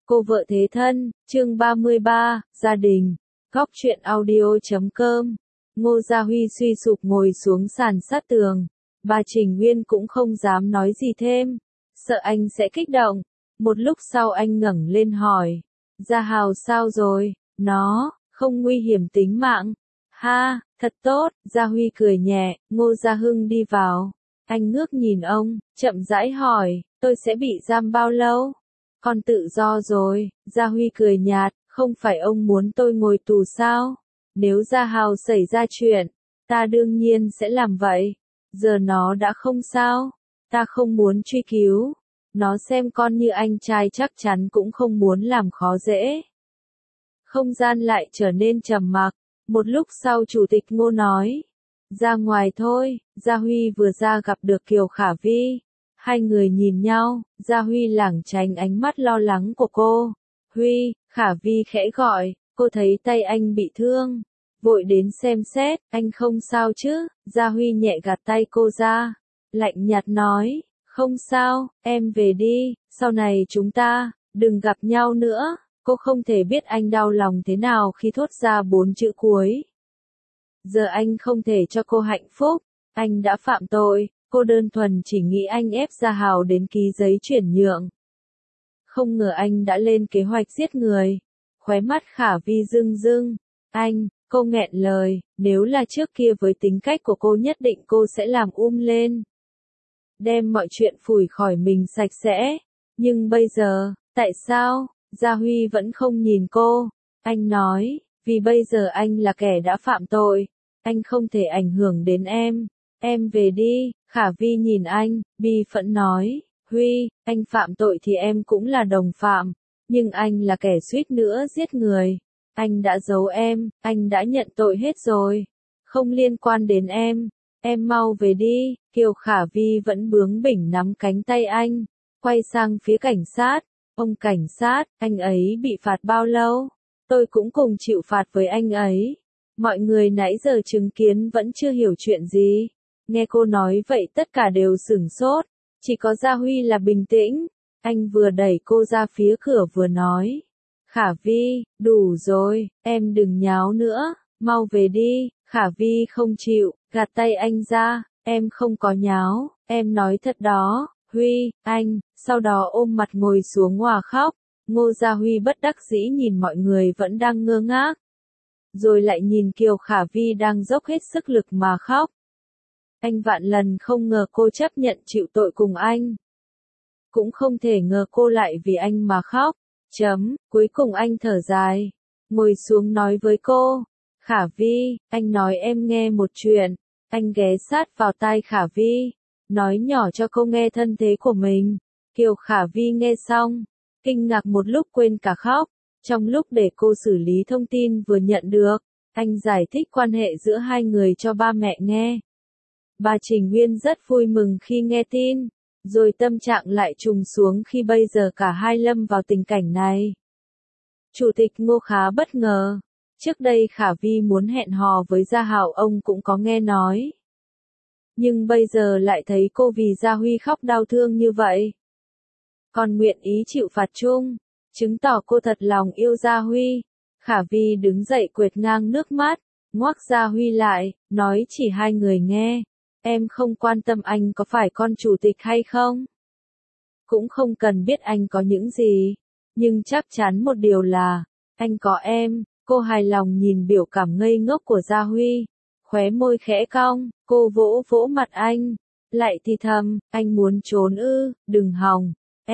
Cô vợ thế thân, chương 33, gia đình. Góc truyện audio.com. Ngô Gia Huy suy sụp ngồi xuống sàn sát tường. Bà Trình Nguyên cũng không dám nói gì thêm, sợ anh sẽ kích động. Một lúc sau anh ngẩng lên hỏi, Gia Hào sao rồi? Nó không nguy hiểm tính mạng. Ha, thật tốt. Gia Huy cười nhẹ. Ngô Gia Hưng đi vào. Anh ngước nhìn ông, chậm rãi hỏi, tôi sẽ bị giam bao lâu? Con tự do rồi. Gia Huy cười nhạt, không phải ông muốn tôi ngồi tù sao? Nếu Gia Hào xảy ra chuyện, ta đương nhiên sẽ làm vậy. Giờ nó đã không sao, ta không muốn truy cứu. Nó xem con như anh trai chắc chắn cũng không muốn làm khó dễ. Không gian lại trở nên trầm mặc. Một lúc sau Chủ tịch Ngô nói, ra ngoài thôi. Gia Huy vừa ra gặp được Kiều Khả Vi. Hai người nhìn nhau, Gia Huy lảng tránh ánh mắt lo lắng của cô. Huy, Khả Vi khẽ gọi, cô thấy tay anh bị thương. Vội đến xem xét, anh không sao chứ? Gia Huy nhẹ gạt tay cô ra. Lạnh nhạt nói, không sao, em về đi, sau này chúng ta, đừng gặp nhau nữa. Cô không thể biết anh đau lòng thế nào khi thốt ra 4 chữ cuối. Giờ anh không thể cho cô hạnh phúc, anh đã phạm tội. Cô đơn thuần chỉ nghĩ anh ép Gia Hào đến ký giấy chuyển nhượng. Không ngờ anh đã lên kế hoạch giết người. Khóe mắt Khả Vi rưng rưng. Anh, cô nghẹn lời, nếu là trước kia với tính cách của cô nhất định cô sẽ làm lên. Đem mọi chuyện phủi khỏi mình sạch sẽ. Nhưng bây giờ, tại sao? Gia Huy vẫn không nhìn cô. Anh nói, vì bây giờ anh là kẻ đã phạm tội. Anh không thể ảnh hưởng đến em. Em về đi. Khả Vi nhìn anh, bi phẫn nói, Huy, anh phạm tội thì em cũng là đồng phạm, nhưng anh là kẻ suýt nữa giết người. Anh đã giấu em, anh đã nhận tội hết rồi. Không liên quan đến em mau về đi. Kiều Khả Vi vẫn bướng bỉnh nắm cánh tay anh, quay sang phía cảnh sát. Ông cảnh sát, anh ấy bị phạt bao lâu? Tôi cũng cùng chịu phạt với anh ấy. Mọi người nãy giờ chứng kiến vẫn chưa hiểu chuyện gì. Nghe cô nói vậy tất cả đều sửng sốt, chỉ có Gia Huy là bình tĩnh. Anh vừa đẩy cô ra phía cửa vừa nói, Khả Vi, đủ rồi, em đừng nháo nữa, mau về đi. Khả Vi không chịu, gạt tay anh ra, em không có nháo, em nói thật đó. Huy, anh, sau đó ôm mặt ngồi xuống òa khóc. Ngô Gia Huy bất đắc dĩ nhìn mọi người vẫn đang ngơ ngác, rồi lại nhìn Kiều Khả Vi đang dốc hết sức lực mà khóc. Anh vạn lần không ngờ cô chấp nhận chịu tội cùng anh. Cũng không thể ngờ cô lại vì anh mà khóc. Cuối cùng anh thở dài, ngồi xuống nói với cô, Khả Vi, anh nói em nghe một chuyện. Anh ghé sát vào tai Khả Vi, nói nhỏ cho cô nghe thân thế của mình. Kiều Khả Vi nghe xong, kinh ngạc một lúc quên cả khóc. Trong lúc để cô xử lý thông tin vừa nhận được, anh giải thích quan hệ giữa hai người cho ba mẹ nghe. Bà Trình Nguyên rất vui mừng khi nghe tin, rồi tâm trạng lại trùng xuống khi bây giờ cả hai lâm vào tình cảnh này. Chủ tịch Ngô khá bất ngờ. Trước đây Khả Vi muốn hẹn hò với Gia Hào ông cũng có nghe nói. Nhưng bây giờ lại thấy cô vì Gia Huy khóc đau thương như vậy. Còn nguyện ý chịu phạt chung, chứng tỏ cô thật lòng yêu Gia Huy. Khả Vi đứng dậy quệt ngang nước mắt, ngoác Gia Huy lại, nói chỉ hai người nghe. Em không quan tâm anh có phải con chủ tịch hay không. Cũng không cần biết anh có những gì. Nhưng chắc chắn một điều là, anh có em. Cô hài lòng nhìn biểu cảm ngây ngốc của Gia Huy. Khóe môi khẽ cong, cô vỗ vỗ mặt anh. Lại thì thầm, anh muốn trốn ư, đừng hòng.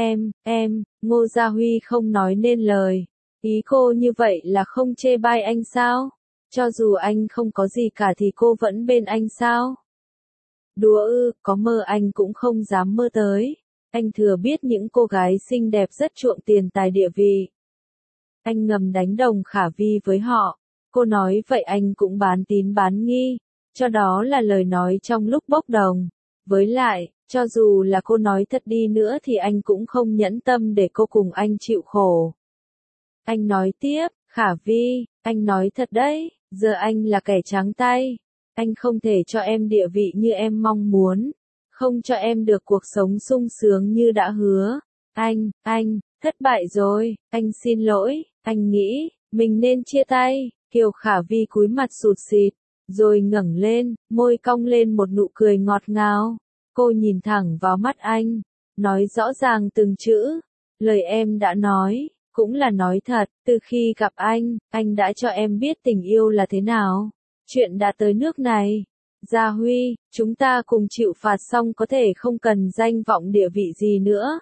Em, Ngô Gia Huy không nói nên lời. Ý cô như vậy là không chê bai anh sao? Cho dù anh không có gì cả thì cô vẫn bên anh sao? Đùa ư, có mơ anh cũng không dám mơ tới. Anh thừa biết những cô gái xinh đẹp rất chuộng tiền tài địa vị. Anh ngầm đánh đồng Khả Vi với họ. Cô nói vậy anh cũng bán tín bán nghi. Cho đó là lời nói trong lúc bốc đồng. Với lại, cho dù là cô nói thật đi nữa thì anh cũng không nhẫn tâm để cô cùng anh chịu khổ. Anh nói tiếp, Khả Vi, anh nói thật đấy, giờ anh là kẻ trắng tay. Anh không thể cho em địa vị như em mong muốn. Không cho em được cuộc sống sung sướng như đã hứa. Anh, Thất bại rồi, anh xin lỗi, anh nghĩ, mình nên chia tay. Kiều Khả Vi cúi mặt sụt sịt, rồi ngẩng lên, môi cong lên một nụ cười ngọt ngào. Cô nhìn thẳng vào mắt anh, nói rõ ràng từng chữ. Lời em đã nói, cũng là nói thật, từ khi gặp anh đã cho em biết tình yêu là thế nào. Chuyện đã tới nước này. Gia Huy, chúng ta cùng chịu phạt xong có thể không cần danh vọng địa vị gì nữa.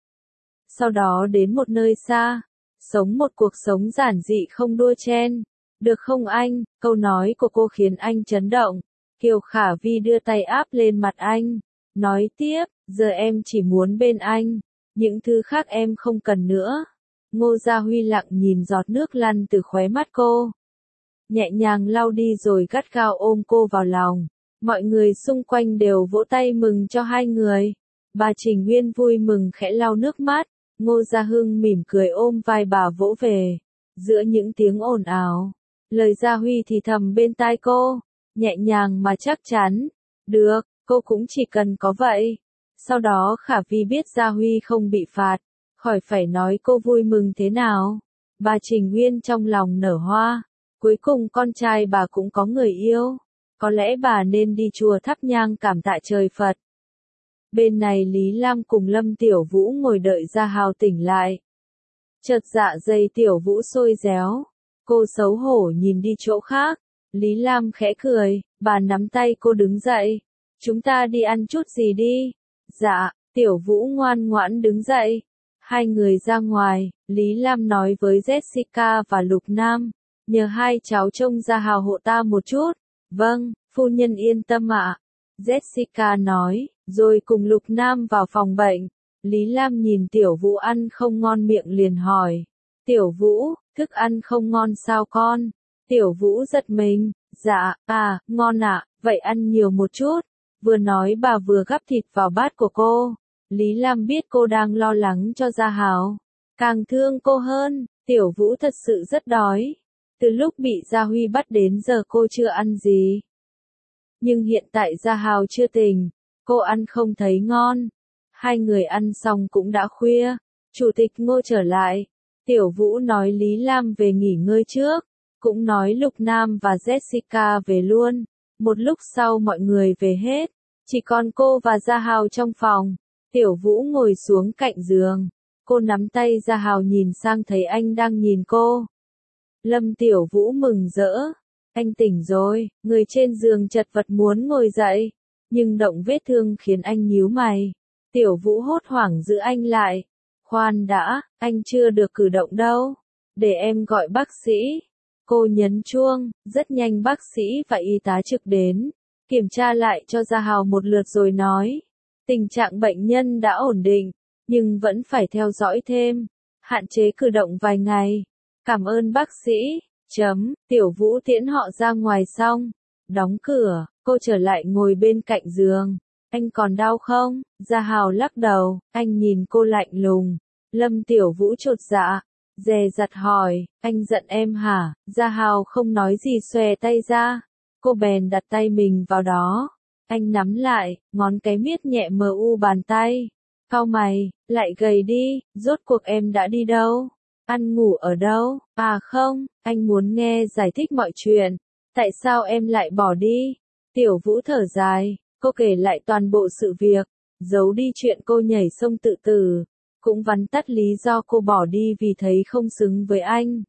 Sau đó đến một nơi xa, sống một cuộc sống giản dị không đua chen. Được không anh? Câu nói của cô khiến anh chấn động. Kiều Khả Vi đưa tay áp lên mặt anh, nói tiếp, giờ em chỉ muốn bên anh, những thứ khác em không cần nữa. Ngô Gia Huy lặng nhìn giọt nước lăn từ khóe mắt cô, nhẹ nhàng lau đi rồi gắt gao ôm cô vào lòng. Mọi người xung quanh đều vỗ tay mừng cho hai người. Bà Trình Nguyên vui mừng khẽ lau nước mắt. Ngô Gia Hưng mỉm cười ôm vai bà vỗ về. Giữa những tiếng ồn ào, lời Gia Huy thì thầm bên tai cô, nhẹ nhàng mà chắc chắn. Được, cô cũng chỉ cần có vậy. Sau đó Khả Vi biết Gia Huy không bị phạt, khỏi phải nói cô vui mừng thế nào. Bà Trình Nguyên trong lòng nở hoa. Cuối cùng con trai bà cũng có người yêu. Có lẽ bà nên đi chùa thắp nhang cảm tạ trời Phật. Bên này Lý Lam cùng Lâm Tiểu Vũ ngồi đợi Gia Hào tỉnh lại. Chợt dạ dày Tiểu Vũ sôi réo. Cô xấu hổ nhìn đi chỗ khác. Lý Lam khẽ cười, bà nắm tay cô đứng dậy. Chúng ta đi ăn chút gì đi. Dạ, Tiểu Vũ ngoan ngoãn đứng dậy. Hai người ra ngoài, Lý Lam nói với Jessica và Lục Nam. Nhờ hai cháu trông Gia Hào hộ ta một chút. Vâng, phu nhân yên tâm ạ. Jessica nói, rồi cùng Lục Nam vào phòng bệnh. Lý Lam nhìn Tiểu Vũ ăn không ngon miệng liền hỏi. Tiểu Vũ, thức ăn không ngon sao con? Tiểu Vũ giật mình, dạ, ngon ạ, vậy ăn nhiều một chút. Vừa nói bà vừa gắp thịt vào bát của cô. Lý Lam biết cô đang lo lắng cho Gia Hào. Càng thương cô hơn, Tiểu Vũ thật sự rất đói. Từ lúc bị Gia Huy bắt đến giờ cô chưa ăn gì. Nhưng hiện tại Gia Hào chưa tỉnh, cô ăn không thấy ngon. Hai người ăn xong cũng đã khuya. Chủ tịch Ngô trở lại. Tiểu Vũ nói Lý Lam về nghỉ ngơi trước. Cũng nói Lục Nam và Jessica về luôn. Một lúc sau mọi người về hết. Chỉ còn cô và Gia Hào trong phòng. Tiểu Vũ ngồi xuống cạnh giường. Cô nắm tay Gia Hào nhìn sang thấy anh đang nhìn cô. Lâm Tiểu Vũ mừng rỡ. Anh tỉnh rồi, người trên giường chật vật muốn ngồi dậy. Nhưng động vết thương khiến anh nhíu mày. Tiểu Vũ hốt hoảng giữ anh lại. Khoan đã, anh chưa được cử động đâu. Để em gọi bác sĩ. Cô nhấn chuông, rất nhanh bác sĩ và y tá trực đến. Kiểm tra lại cho Gia Hào một lượt rồi nói. Tình trạng bệnh nhân đã ổn định, nhưng vẫn phải theo dõi thêm. Hạn chế cử động vài ngày. Cảm ơn bác sĩ. Tiểu Vũ tiễn họ ra ngoài xong. Đóng cửa, cô trở lại ngồi bên cạnh giường. Anh còn đau không? Gia Hào lắc đầu, anh nhìn cô lạnh lùng. Lâm Tiểu Vũ chột dạ, dè dặt hỏi, anh giận em hả? Gia Hào không nói gì xòe tay ra. Cô bèn đặt tay mình vào đó. Anh nắm lại, ngón cái miết nhẹ mờ u bàn tay. Cau mày, lại gầy đi, rốt cuộc em đã đi đâu? Ăn ngủ ở đâu? Không, anh muốn nghe giải thích mọi chuyện. Tại sao em lại bỏ đi? Tiểu Vũ thở dài, cô kể lại toàn bộ sự việc, giấu đi chuyện cô nhảy sông tự tử, cũng vắn tắt lý do cô bỏ đi vì thấy không xứng với anh.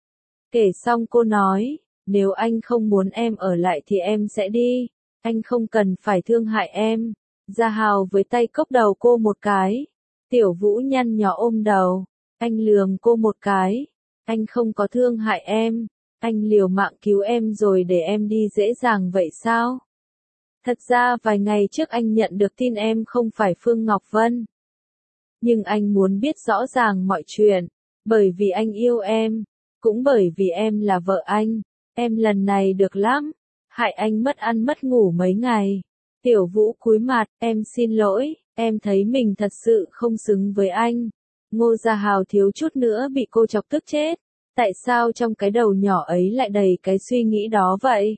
Kể xong cô nói, nếu anh không muốn em ở lại thì em sẽ đi, anh không cần phải thương hại em. Gia Hào với tay cốc đầu cô một cái. Tiểu Vũ nhăn nhó ôm đầu. Anh lườm cô một cái. Anh không có thương hại em. Anh liều mạng cứu em rồi để em đi dễ dàng vậy sao? Thật ra vài ngày trước anh nhận được tin em không phải Phương Ngọc Vân. Nhưng anh muốn biết rõ ràng mọi chuyện. Bởi vì anh yêu em. Cũng bởi vì em là vợ anh. Em lần này được lắm. Hại anh mất ăn mất ngủ mấy ngày. Tiểu Vũ cúi mặt, em xin lỗi. Em thấy mình thật sự không xứng với anh. Ngô Gia Hào thiếu chút nữa bị cô chọc tức chết. Tại sao trong cái đầu nhỏ ấy lại đầy cái suy nghĩ đó vậy?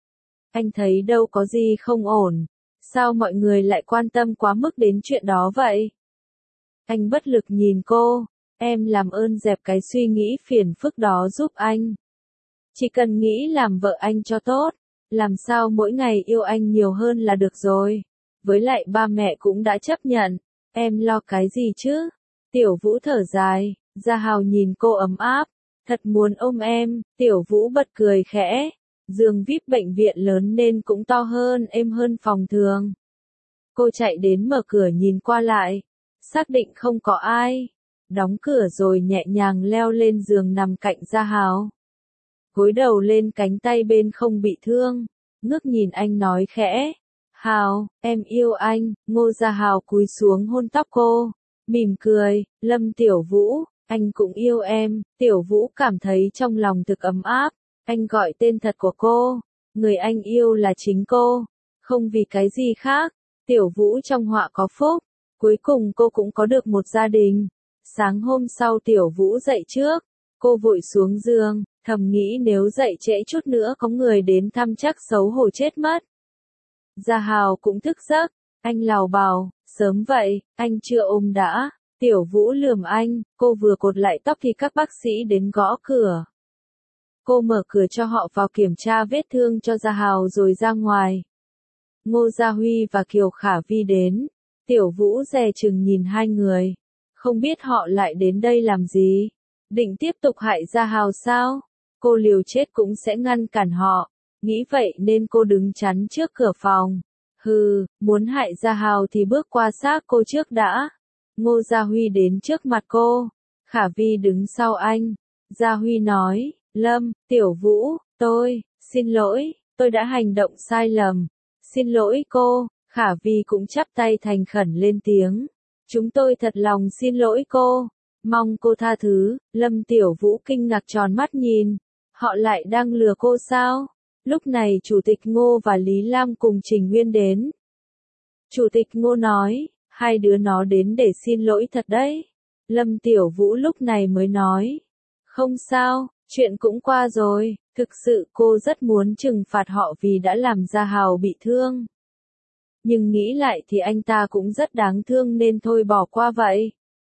Anh thấy đâu có gì không ổn. Sao mọi người lại quan tâm quá mức đến chuyện đó vậy? Anh bất lực nhìn cô. em làm ơn dẹp cái suy nghĩ phiền phức đó giúp anh. Chỉ cần nghĩ làm vợ anh cho tốt, làm sao mỗi ngày yêu anh nhiều hơn là được rồi. Với lại ba mẹ cũng đã chấp nhận, em lo cái gì chứ? Tiểu Vũ thở dài, Gia Hào nhìn cô ấm áp, thật muốn ôm em, Tiểu Vũ bật cười khẽ. Giường VIP bệnh viện lớn nên cũng to hơn, êm hơn phòng thường. Cô chạy đến mở cửa nhìn qua lại, xác định không có ai. Đóng cửa rồi nhẹ nhàng leo lên giường nằm cạnh Gia Hào. Gối đầu lên cánh tay bên không bị thương, ngước nhìn anh nói khẽ. Hào, em yêu anh. Ngô Gia Hào cúi xuống hôn tóc cô, mỉm cười. Lâm Tiểu Vũ, anh cũng yêu em. Tiểu Vũ cảm thấy trong lòng thực ấm áp. Anh gọi tên thật của cô, người anh yêu là chính cô, không vì cái gì khác. Tiểu Vũ trong họa có phúc, cuối cùng cô cũng có được một gia đình. Sáng hôm sau Tiểu Vũ dậy trước, cô vội xuống giường, thầm nghĩ nếu dậy trễ chút nữa có người đến thăm chắc xấu hổ chết mất. Gia Hào cũng thức giấc, anh lào bào, sớm vậy, anh chưa ôm đã. Tiểu Vũ lườm anh, cô vừa cột lại tóc thì các bác sĩ đến gõ cửa. Cô mở cửa cho họ vào kiểm tra vết thương cho Gia Hào rồi ra ngoài. Ngô Gia Huy và Kiều Khả Vi đến. Tiểu Vũ dè chừng nhìn hai người. Không biết họ lại đến đây làm gì? Định tiếp tục hại Gia Hào sao? Cô liều chết cũng sẽ ngăn cản họ. Nghĩ vậy nên cô đứng chắn trước cửa phòng. Hừ, muốn hại Gia Hào thì bước qua xác cô trước đã. Ngô Gia Huy đến trước mặt cô. Khả Vi đứng sau anh. Gia Huy nói. Lâm, Tiểu Vũ, xin lỗi, tôi đã hành động sai lầm. Xin lỗi cô. Khả Vi cũng chắp tay thành khẩn lên tiếng. Chúng tôi thật lòng xin lỗi cô. Mong cô tha thứ. Lâm Tiểu Vũ kinh ngạc tròn mắt nhìn. Họ lại đang lừa cô sao? Lúc này Chủ tịch Ngô và Lý Lam cùng Trình Nguyên đến. Chủ tịch Ngô nói, hai đứa nó đến để xin lỗi thật đấy. Lâm Tiểu Vũ lúc này mới nói. Không sao, chuyện cũng qua rồi, thực sự cô rất muốn trừng phạt họ vì đã làm Gia Hào bị thương. Nhưng nghĩ lại thì anh ta cũng rất đáng thương nên thôi bỏ qua vậy.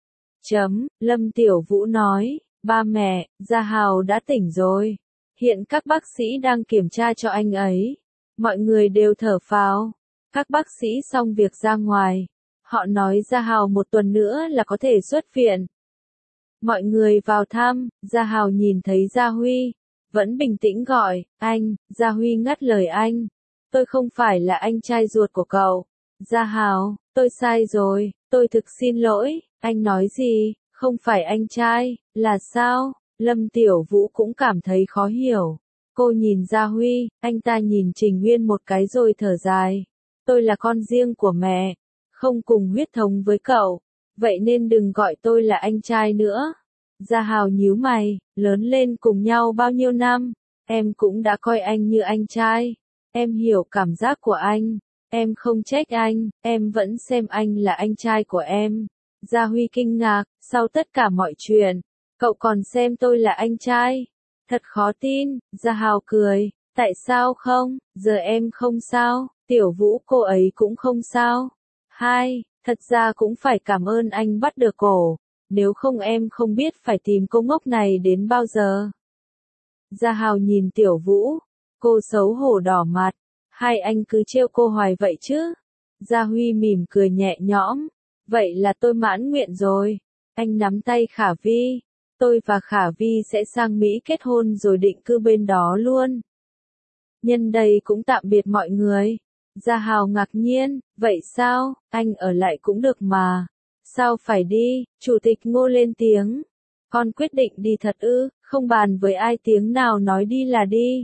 Lâm Tiểu Vũ nói, ba mẹ, Gia Hào đã tỉnh rồi. Hiện các bác sĩ đang kiểm tra cho anh ấy. Mọi người đều thở phào. Các bác sĩ xong việc ra ngoài. Họ nói Gia Hào một tuần nữa là có thể xuất viện. Mọi người vào thăm, Gia Hào nhìn thấy Gia Huy. Vẫn bình tĩnh gọi, anh. Gia Huy ngắt lời anh. Tôi không phải là anh trai ruột của cậu. Gia Hào, tôi sai rồi, tôi thực xin lỗi. Anh nói gì, không phải anh trai, là sao? Lâm Tiểu Vũ cũng cảm thấy khó hiểu. Cô nhìn Gia Huy, anh ta nhìn Trình Nguyên một cái rồi thở dài. Tôi là con riêng của mẹ, không cùng huyết thống với cậu, vậy nên đừng gọi tôi là anh trai nữa. Gia Hào nhíu mày, lớn lên cùng nhau bao nhiêu năm, em cũng đã coi anh như anh trai. Em hiểu cảm giác của anh, em không trách anh, em vẫn xem anh là anh trai của em. Gia Huy kinh ngạc, sau tất cả mọi chuyện, cậu còn xem tôi là anh trai? Thật khó tin. Gia Hào cười, tại sao không, giờ em không sao, Tiểu Vũ cô ấy cũng không sao. Thật ra cũng phải cảm ơn anh bắt được cổ, nếu không em không biết phải tìm cô ngốc này đến bao giờ. Gia Hào nhìn Tiểu Vũ, cô xấu hổ đỏ mặt, hai anh cứ trêu cô hoài vậy chứ. Gia Huy mỉm cười nhẹ nhõm, vậy là tôi mãn nguyện rồi. Anh nắm tay Khả Vi, tôi và Khả Vi sẽ sang Mỹ kết hôn rồi định cư bên đó luôn. Nhân đây cũng tạm biệt mọi người. Gia Hào ngạc nhiên, vậy sao, anh ở lại cũng được mà. Sao phải đi, Chủ tịch Ngô lên tiếng. Con quyết định đi thật ư, không bàn với ai tiếng nào nói đi là đi.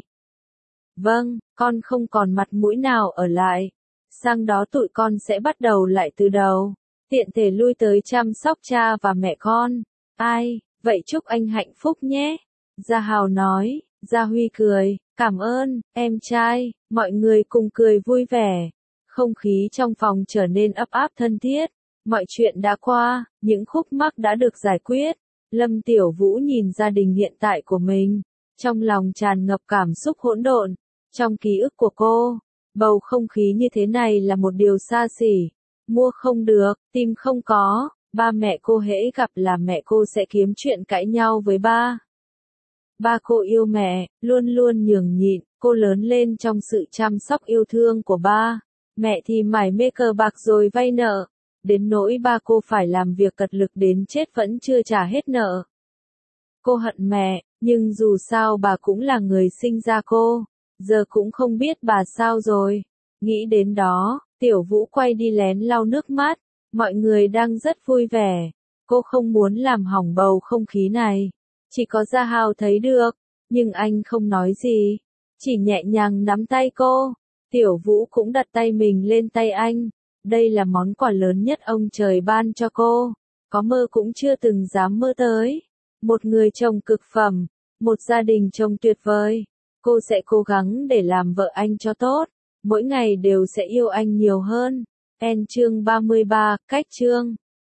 Vâng, con không còn mặt mũi nào ở lại. Sang đó tụi con sẽ bắt đầu lại từ đầu. Tiện thể lui tới chăm sóc cha và mẹ con. Vậy chúc anh hạnh phúc nhé. Gia Hào nói. Gia Huy cười, cảm ơn, em trai. Mọi người cùng cười vui vẻ. Không khí trong phòng trở nên ấp áp thân thiết. Mọi chuyện đã qua, những khúc mắc đã được giải quyết. Lâm Tiểu Vũ nhìn gia đình hiện tại của mình. Trong lòng tràn ngập cảm xúc hỗn độn. Trong ký ức của cô, bầu không khí như thế này là một điều xa xỉ. Mua không được, tìm không có, Ba mẹ cô hễ gặp là mẹ cô sẽ kiếm chuyện cãi nhau với ba. Ba cô yêu mẹ, luôn luôn nhường nhịn, cô lớn lên trong sự chăm sóc yêu thương của ba. Mẹ thì mải mê cờ bạc rồi vay nợ, đến nỗi ba cô phải làm việc cật lực đến chết vẫn chưa trả hết nợ. Cô hận mẹ, nhưng dù sao bà cũng là người sinh ra cô, giờ cũng không biết bà sao rồi. Nghĩ đến đó, Tiểu Vũ quay đi lén lau nước mắt, mọi người đang rất vui vẻ. Cô không muốn làm hỏng bầu không khí này. Chỉ có Gia Hào thấy được, nhưng anh không nói gì, chỉ nhẹ nhàng nắm tay cô. Tiểu Vũ cũng đặt tay mình lên tay anh. Đây là món quà lớn nhất ông trời ban cho cô, có mơ cũng chưa từng dám mơ tới. Một người chồng cực phẩm, một gia đình chồng tuyệt vời. Cô sẽ cố gắng để làm vợ anh cho tốt, mỗi ngày đều sẽ yêu anh nhiều hơn. Chương 33, cách chương